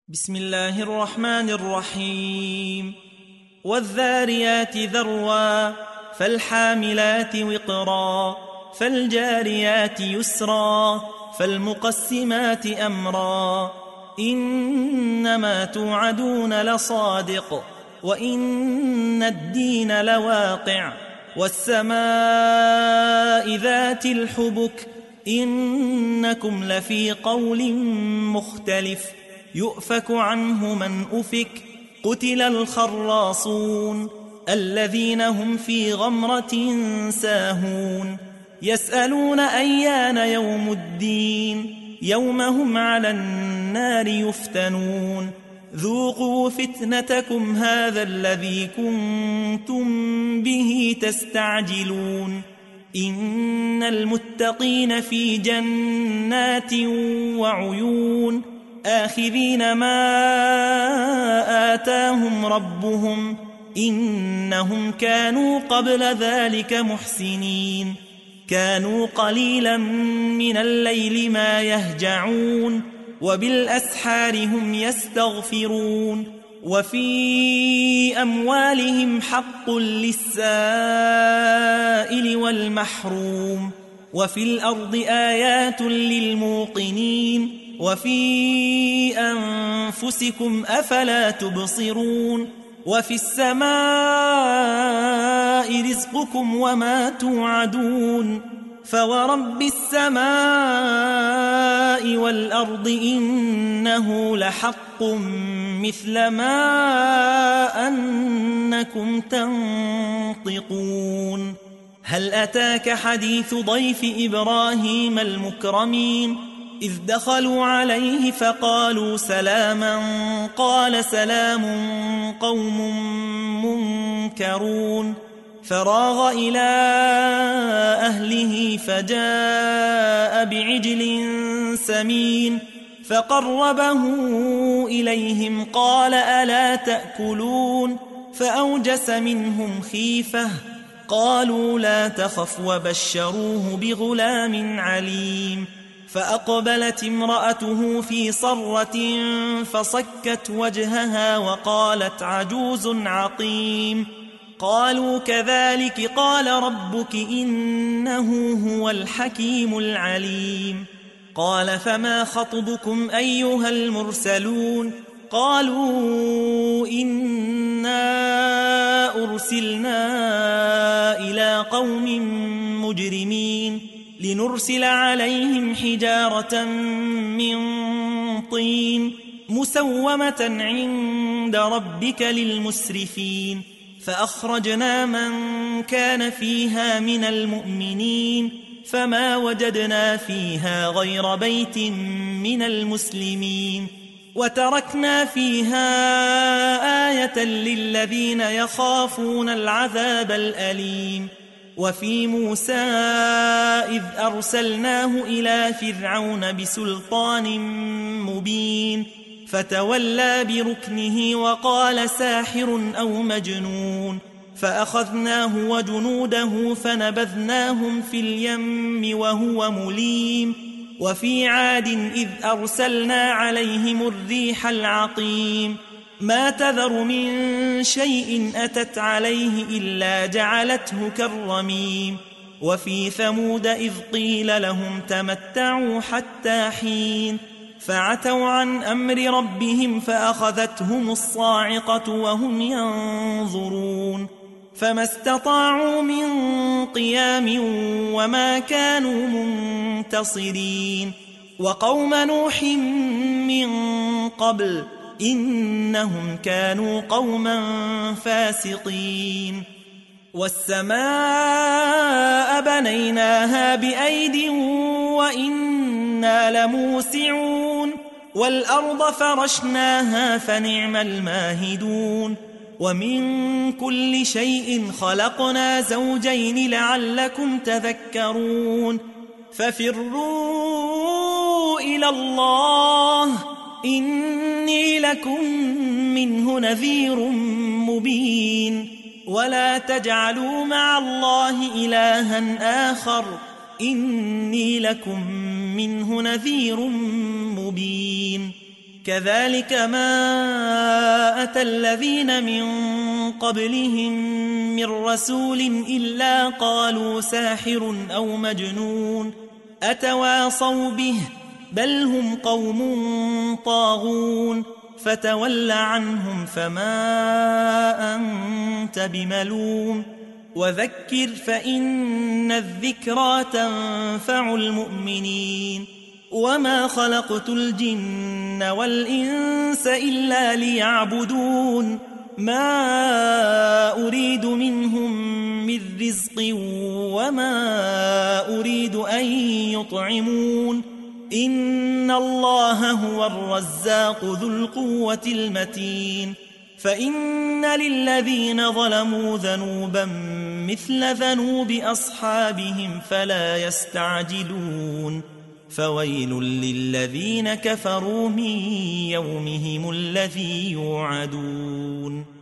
بسم الله الرحمن الرحيم. والذاريات ذروا فالحاملات وقرا فالجاريات يسرا فالمقسمات أمرا إنما توعدون لصادق وإن الدين لواقع والسماء ذات الحبك إنكم لفي قول مختلف يؤفك عنه من أفك قتل الخراصون الذين هم في غمرة ساهون يسألون أيان يوم الدين يوم هم على النار يفتنون ذوقوا فتنتكم هذا الذي كنتم به تستعجلون إن المتقين في جنات وعيون آخذين ما آتاهم ربهم إنهم كانوا قبل ذلك محسنين كانوا قليلا من الليل ما يهجعون وبالأسحار هم يستغفرون وفي أموالهم حق للسائل والمحروم وفي الأرض آيات للموقنين وفي أنفسكم أفلا تبصرون وفي السماء رزقكم وما توعدون فورب السماء والأرض إنه لحق مثل ما أنكم تنطقون هل أتاك حديث ضيف إبراهيم المكرمين إذ دخلوا عليه فقالوا سلاما قال سلام قوم منكرون فراغ إلى أهله فجاء بعجل سمين فقربه إليهم قال ألا تأكلون فأوجس منهم خيفة قالوا لا تخف وبشروه بغلام عليم فأقبلت امرأته في صرة فصكت وجهها وقالت عجوز عقيم قالوا كذلك قال ربك إنه هو الحكيم العليم قال فما خطبكم أيها المرسلون قالوا إنا أرسلنا إلى قوم مجرمين لنرسل عليهم حجارة من طين مسومة عند ربك للمسرفين فأخرجنا من كان فيها من المؤمنين فما وجدنا فيها غير بيت من المسلمين وتركنا فيها آية للذين يخافون العذاب الأليم وفي موسى إذ أرسلناه إلى فرعون بسلطان مبين فتولى بركنه وقال ساحر أو مجنون فأخذناه وجنوده فنبذناهم في اليم وهو مليم وفي عاد إذ أرسلنا عليهم الريح العقيم ما تذر من شيء أتت عليه إلا جعلته كالرميم وفي ثمود إذ قيل لهم تمتعوا حتى حين فعتوا عن أمر ربهم فأخذتهم الصاعقة وهم ينظرون فما استطاعوا من قيام وما كانوا منتصرين وقوم نوح من قبل إنهم كانوا قوما فاسقين والسماء بنيناها بأيد وإنا لموسعون والأرض فرشناها فنعم الماهدون ومن كل شيء خلقنا زوجين لعلكم تذكرون ففروا إلى الله إني لكم منه نذير مبين ولا تجعلوا مع الله إلها آخر إني لكم منه نذير مبين كذلك ما أتى الذين من قبلهم من رسول إلا قالوا ساحر أو مجنون أتواصوا به بل هم قوم طاغون فتول عنهم فما أنت بملوم وذكر فإن الذكرى تنفع المؤمنين وما خلقت الجن والإنس إلا ليعبدون ما أريد منهم من رزق وما أريد أن يطعمون إن الله هو الرزاق ذو القوة المتين فإن للذين ظلموا ذنوبا مثل ذنوب أصحابهم فلا يستعجلون فويل للذين كفروا من يومهم الذي يوعدون